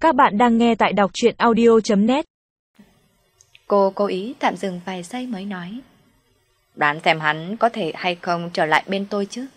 Các bạn đang nghe tại đọc truyện audio.net. Cô cố ý tạm dừng vài giây mới nói. Đoán xem hắn có thể hay không trở lại bên tôi chứ?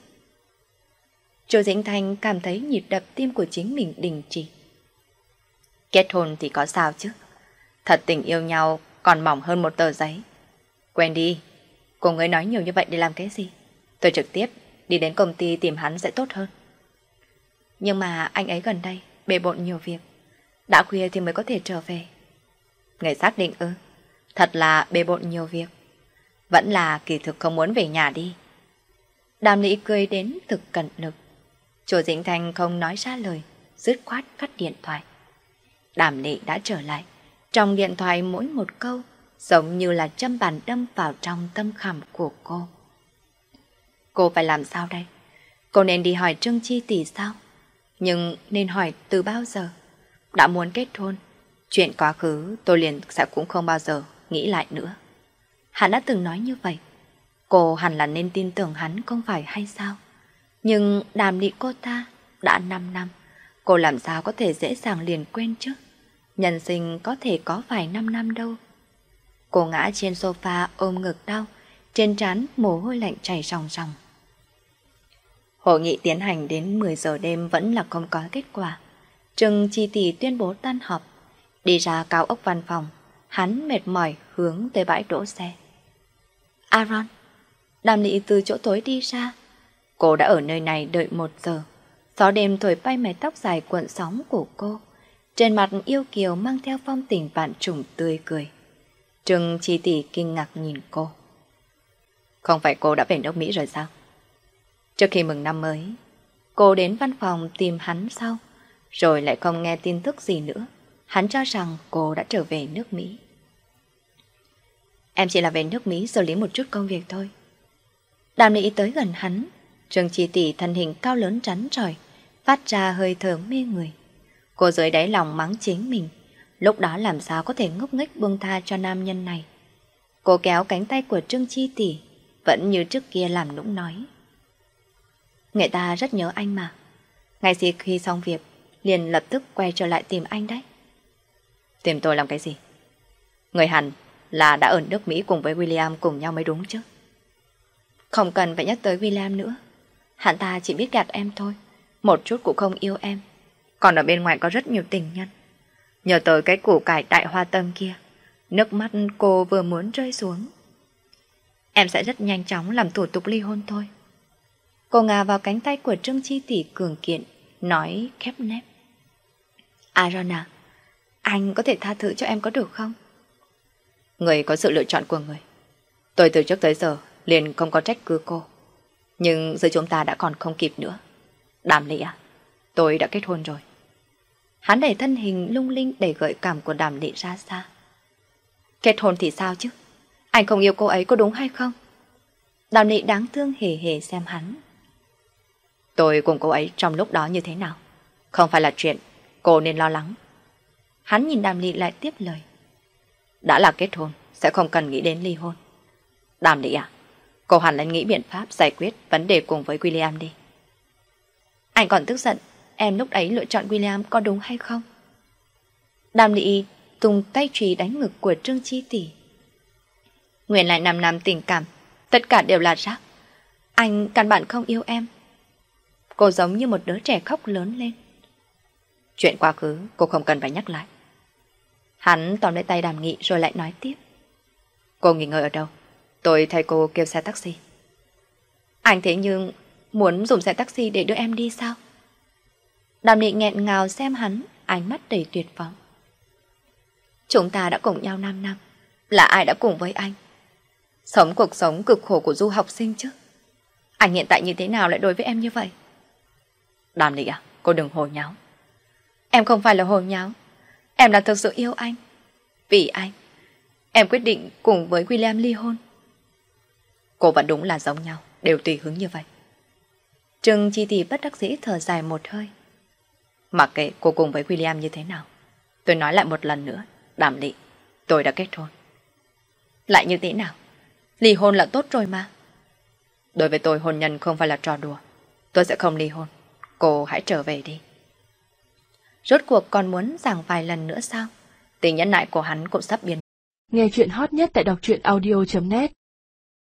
Chu Dĩnh Thanh cảm thấy nhịp đập tim của chính mình đình chỉ. Kết hôn thì có sao chứ? Thật tình yêu nhau còn mỏng hơn một tờ giấy. Quên đi, cô ấy nói nhiều như vậy để làm cái gì? Tôi trực tiếp đi đến công ty tìm hắn sẽ tốt hơn. Nhưng mà anh ấy gần đây bề bộn nhiều việc, đã khuya thì mới có thể trở về. Người xác định ư? Thật là bề bộn nhiều việc. Vẫn là kỳ thực không muốn về nhà đi. Đàm Lý cười đến thực cẩn lực. Chu Dĩnh Thanh không nói ra lời, dứt khoát cắt điện thoại. Đàm Lý đã trở lại. Trong điện thoại mỗi một câu giống như là châm bàn đâm vào trong tâm khảm của cô. Cô phải làm sao đây? Cô nên đi hỏi Trương Chi tỷ sao? Nhưng nên hỏi từ bao giờ? Đã muốn kết hôn, chuyện quá khứ tôi liền sẽ cũng không bao giờ nghĩ lại nữa. Hắn đã từng nói như vậy. Cô hẳn là nên tin tưởng hắn không phải hay sao? Nhưng Đàm Lý cô ta đã 5 năm. Cô làm sao có thể dễ dàng liền quên chứ? Nhân sinh có thể có vài 5 năm đâu. Cô ngã trên sofa ôm ngực đau, trên trán mồ hôi lạnh chảy ròng ròng. Hội nghị tiến hành đến 10 giờ đêm vẫn là không có kết quả. Trương Chi tỷ tuyên bố tan họp. Đi ra cao ốc văn phòng, hắn mệt mỏi hướng tới bãi đỗ xe. Aaron, Đàm Lý từ chỗ tối đi ra. Cô đã ở nơi này đợi 1 giờ. Gió đêm thổi bay mái tóc dài cuộn sóng của cô. Trên mặt yêu kiều mang theo phong tình vạn trùng tươi cười. Trương Chi tỷ kinh ngạc nhìn cô. Không phải cô đã về nước Mỹ rồi sao? Trước khi mừng năm mới, cô đến văn phòng tìm hắn sau, rồi lại không nghe tin tức gì nữa. Hắn cho rằng cô đã trở về nước Mỹ. Em chỉ là về nước Mỹ xử lý một chút công việc thôi. Đàm Lý tới gần hắn, Trương Chi tỷ thân hình cao lớn rắn rỏi, phát ra hơi thở mê người. Cô dưới đáy lòng mắng chính mình, lúc đó làm sao có thể ngốc nghếch buông tha cho nam nhân này. Cô kéo cánh tay của Trương Chi tỷ, vẫn như trước kia làm nũng nói. Người ta rất nhớ anh mà. Ngay khi xong việc, liền lập tức quay trở lại tìm anh đấy. Tìm tôi làm cái gì? Người hẳn là đã ở nước Mỹ cùng với William cùng nhau mới đúng chứ. Không cần phải nhắc tới William nữa. Hắn ta chỉ biết gạt em thôi, một chút cũng không yêu em. Còn ở bên ngoài có rất nhiều tình nhân. Nhờ tới cái củ cải đại hoa tâm kia, nước mắt cô vừa muốn rơi xuống. Em sẽ rất nhanh chóng làm thủ tục ly hôn thôi. Cô ngà vào cánh tay của Trương Chi tỷ cường kiện, nói khép nép. Aaron à, anh có thể tha thứ cho em có được không? Người có sự lựa chọn của người. Tôi từ trước tới giờ liền không có trách cứ cô. Nhưng giờ chúng ta đã còn không kịp nữa. Đàm Lý à, tôi đã kết hôn rồi. Hắn đẩy thân hình lung linh đầy gợi cảm của Đàm Lý ra xa. Kết hôn thì sao chứ? Anh không yêu cô ấy có đúng hay không? Đàm Lý đáng thương hề hề xem hắn. Tôi cùng cô ấy trong lúc đó như thế nào? Không phải là chuyện cô nên lo lắng. Hắn nhìn Đàm Lý lại tiếp lời. Đã là kết hôn, sẽ không cần nghĩ đến ly hôn. Đàm Lý à, cô hẳn là nghĩ biện pháp giải quyết vấn đề cùng với William đi. Anh còn tức giận em lúc ấy lựa chọn William có đúng hay không? Đàm Lý tung tay chùy đánh ngực của Trương Chi tỷ. Nguyên lại 5 năm tình cảm, tất cả đều là rác. Anh căn bản không yêu em. Cô giống như một đứa trẻ khóc lớn lên. Chuyện quá khứ cô không cần phải nhắc lại. Hắn tóm lấy tay Đàm Nghị rồi lại nói tiếp. Cô nghỉ ngơi ở đâu? Tôi thay cô kêu xe taxi. Anh thế nhưng muốn dùng xe taxi để đưa em đi sao? Đàm Nghị nghẹn ngào xem hắn, ánh mắt đầy tuyệt vọng. Chúng ta đã cùng nhau 5 năm. Là ai đã cùng với anh? Sống cuộc sống cực khổ của du học sinh chứ. Anh hiện tại như thế nào lại đối với em như vậy? Đàm Nghị à, cô đừng hồ nháo. Em không phải là hồ nháo. Em là thực sự yêu anh. Vì anh, em quyết định cùng với William ly hôn. Cô vẫn đúng là giống nhau, đều tùy hứng như vậy. Trương Chi tỷ bất đắc dĩ thở dài một hơi. Mặc kệ cô cùng với William như thế nào, tôi nói lại một lần nữa, Đàm Lý, tôi đã kết hôn. Lại như thế nào? Ly hôn là tốt rồi mà. Đối với tôi hôn nhân không phải là trò đùa. Tôi sẽ không ly hôn. Cô hãy trở về đi. Rốt cuộc còn muốn giảng vài lần nữa sao? Tình nhẫn nại của hắn cũng sắp biến. Nghe chuyện hot nhất tại đọc truyện audio.net